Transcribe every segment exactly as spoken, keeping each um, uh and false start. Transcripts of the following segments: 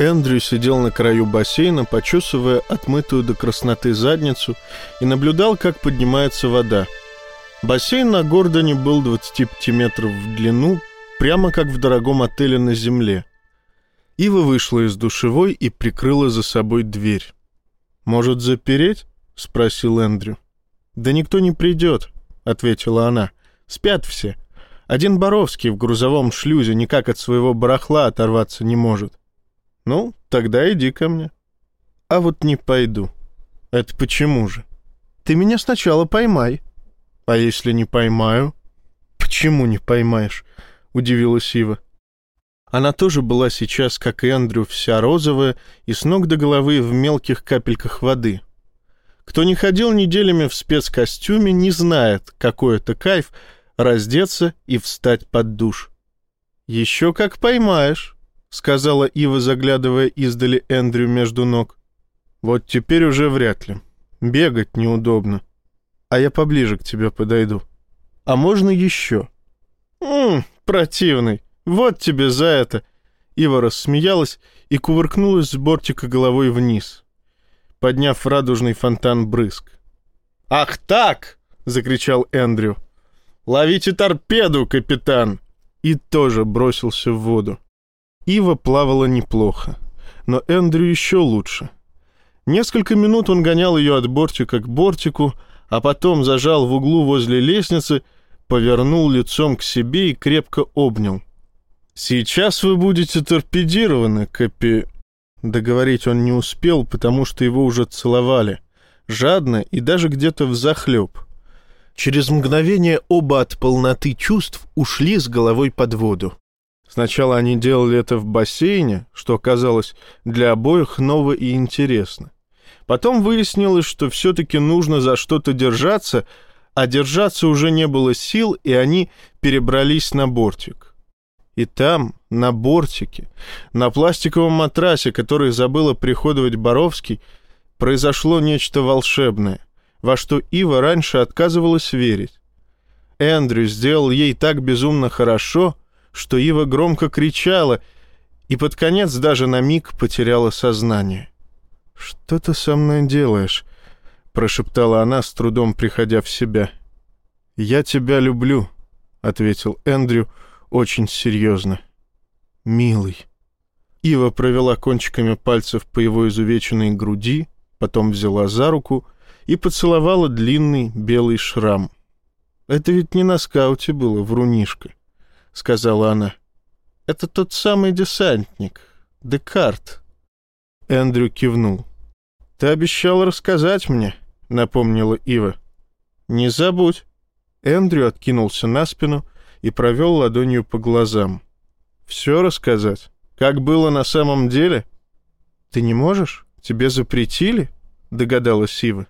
Эндрю сидел на краю бассейна, почесывая отмытую до красноты задницу, и наблюдал, как поднимается вода. Бассейн на Гордоне был двадцать пять метров в длину, прямо как в дорогом отеле на земле. Ива вышла из душевой и прикрыла за собой дверь. «Может, запереть?» — спросил Эндрю. «Да никто не придет», — ответила она. «Спят все. Один Боровский в грузовом шлюзе никак от своего барахла оторваться не может». «Ну, тогда иди ко мне». «А вот не пойду». «Это почему же?» «Ты меня сначала поймай». «А если не поймаю?» «Почему не поймаешь?» — удивилась Ива. Она тоже была сейчас, как и Эндрю, вся розовая и с ног до головы в мелких капельках воды. Кто не ходил неделями в спецкостюме, не знает, какой это кайф раздеться и встать под душ. «Еще как поймаешь», — сказала Ива, заглядывая издали Эндрю между ног. «Вот теперь уже вряд ли. Бегать неудобно. А я поближе к тебе подойду. А можно еще?» «Ммм, противный. Вот тебе за это!» Ива рассмеялась и кувыркнулась с бортика головой вниз, подняв радужный фонтан брызг. «Ах так!» — закричал Эндрю. «Ловите торпеду, капитан!» И тоже бросился в воду. Ива плавала неплохо, но Эндрю еще лучше. Несколько минут он гонял ее от бортика к бортику, а потом зажал в углу возле лестницы, повернул лицом к себе и крепко обнял. «Сейчас вы будете торпедированы, капи...» Договорить он не успел, потому что его уже целовали, жадно и даже где-то взахлеб. Через мгновение оба от полноты чувств ушли с головой под воду. Сначала они делали это в бассейне, что оказалось для обоих ново и интересно. Потом выяснилось, что все-таки нужно за что-то держаться, а держаться уже не было сил, и они перебрались на бортик. И там, на бортике, на пластиковом матрасе, который забыл оприходовать Боровский, произошло нечто волшебное, во что Ива раньше отказывалась верить. Эндрю сделал ей так безумно хорошо, что Ива громко кричала и под конец даже на миг потеряла сознание. «Что ты со мной делаешь?» — прошептала она, с трудом приходя в себя. «Я тебя люблю», — ответил Эндрю очень серьезно. «Милый». Ива провела кончиками пальцев по его изувеченной груди, потом взяла за руку и поцеловала длинный белый шрам. «Это ведь не на скауте было, врунишка», — сказала она. «Это тот самый десантник, Декарт». Эндрю кивнул. «Ты обещал рассказать мне», — напомнила Ива. «Не забудь». Эндрю откинулся на спину и провел ладонью по глазам. «Все рассказать? Как было на самом деле?» «Ты не можешь? Тебе запретили?» — догадалась Ива.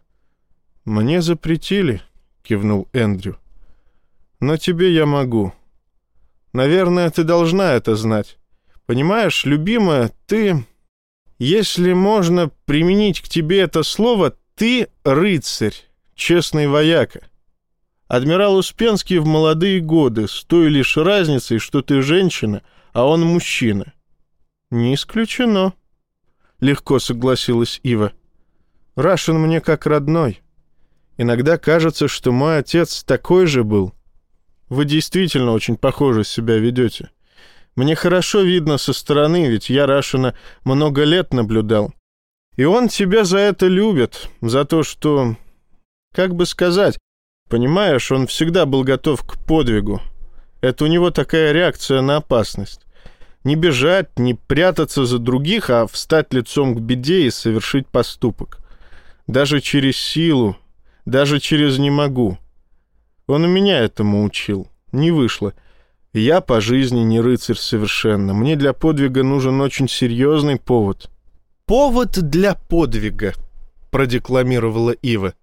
«Мне запретили», — кивнул Эндрю. «Но тебе я могу. Наверное, ты должна это знать. Понимаешь, любимая, ты... Если можно применить к тебе это слово, ты рыцарь, честный вояка. Адмирал Успенский в молодые годы, с той лишь разницей, что ты женщина, а он мужчина». «Не исключено», — легко согласилась Ива. «Рашен мне как родной. Иногда кажется, что мой отец такой же был. Вы действительно очень похоже себя ведете. Мне хорошо видно со стороны, ведь я Рашена много лет наблюдал. И он тебя за это любит, за то, что... Как бы сказать... Понимаешь, он всегда был готов к подвигу. Это у него такая реакция на опасность. Не бежать, не прятаться за других, а встать лицом к беде и совершить поступок. Даже через силу, даже через «не могу». Он и меня этому учил. Не вышло. Я по жизни не рыцарь совершенно. Мне для подвига нужен очень серьезный повод. «Повод для подвига», — продекламировала Ива.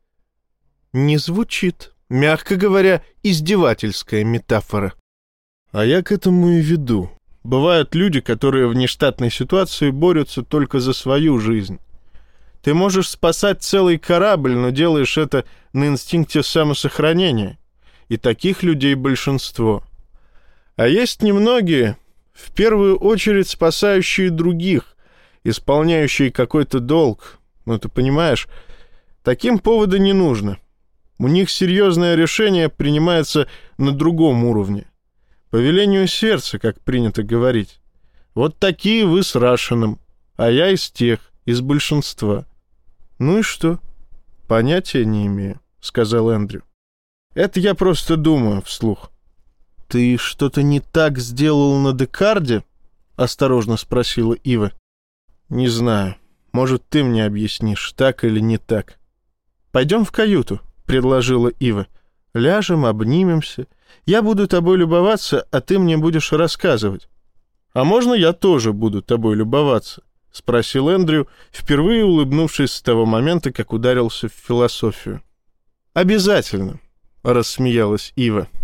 «Не звучит, мягко говоря, издевательская метафора». «А я к этому и веду. Бывают люди, которые в нештатной ситуации борются только за свою жизнь. Ты можешь спасать целый корабль, но делаешь это на инстинкте самосохранения. И таких людей большинство. А есть немногие, в первую очередь спасающие других, исполняющие какой-то долг. Ну, ты понимаешь, таким повода не нужно. У них серьезное решение принимается на другом уровне. По велению сердца, как принято говорить. Вот такие вы с Рашиным, а я из тех, из большинства. Ну и что? Понятия не имею, сказал Эндрю. Это я просто думаю вслух. Ты что-то не так сделал на Декарде? Осторожно спросила Ива. Не знаю. Может, ты мне объяснишь, так или не так. Пойдем в каюту, предложила Ива. Ляжем, обнимемся. Я буду тобой любоваться, а ты мне будешь рассказывать. А можно я тоже буду тобой любоваться? Спросил Эндрю, впервые улыбнувшись с того момента, как ударился в философию. Обязательно, рассмеялась Ива.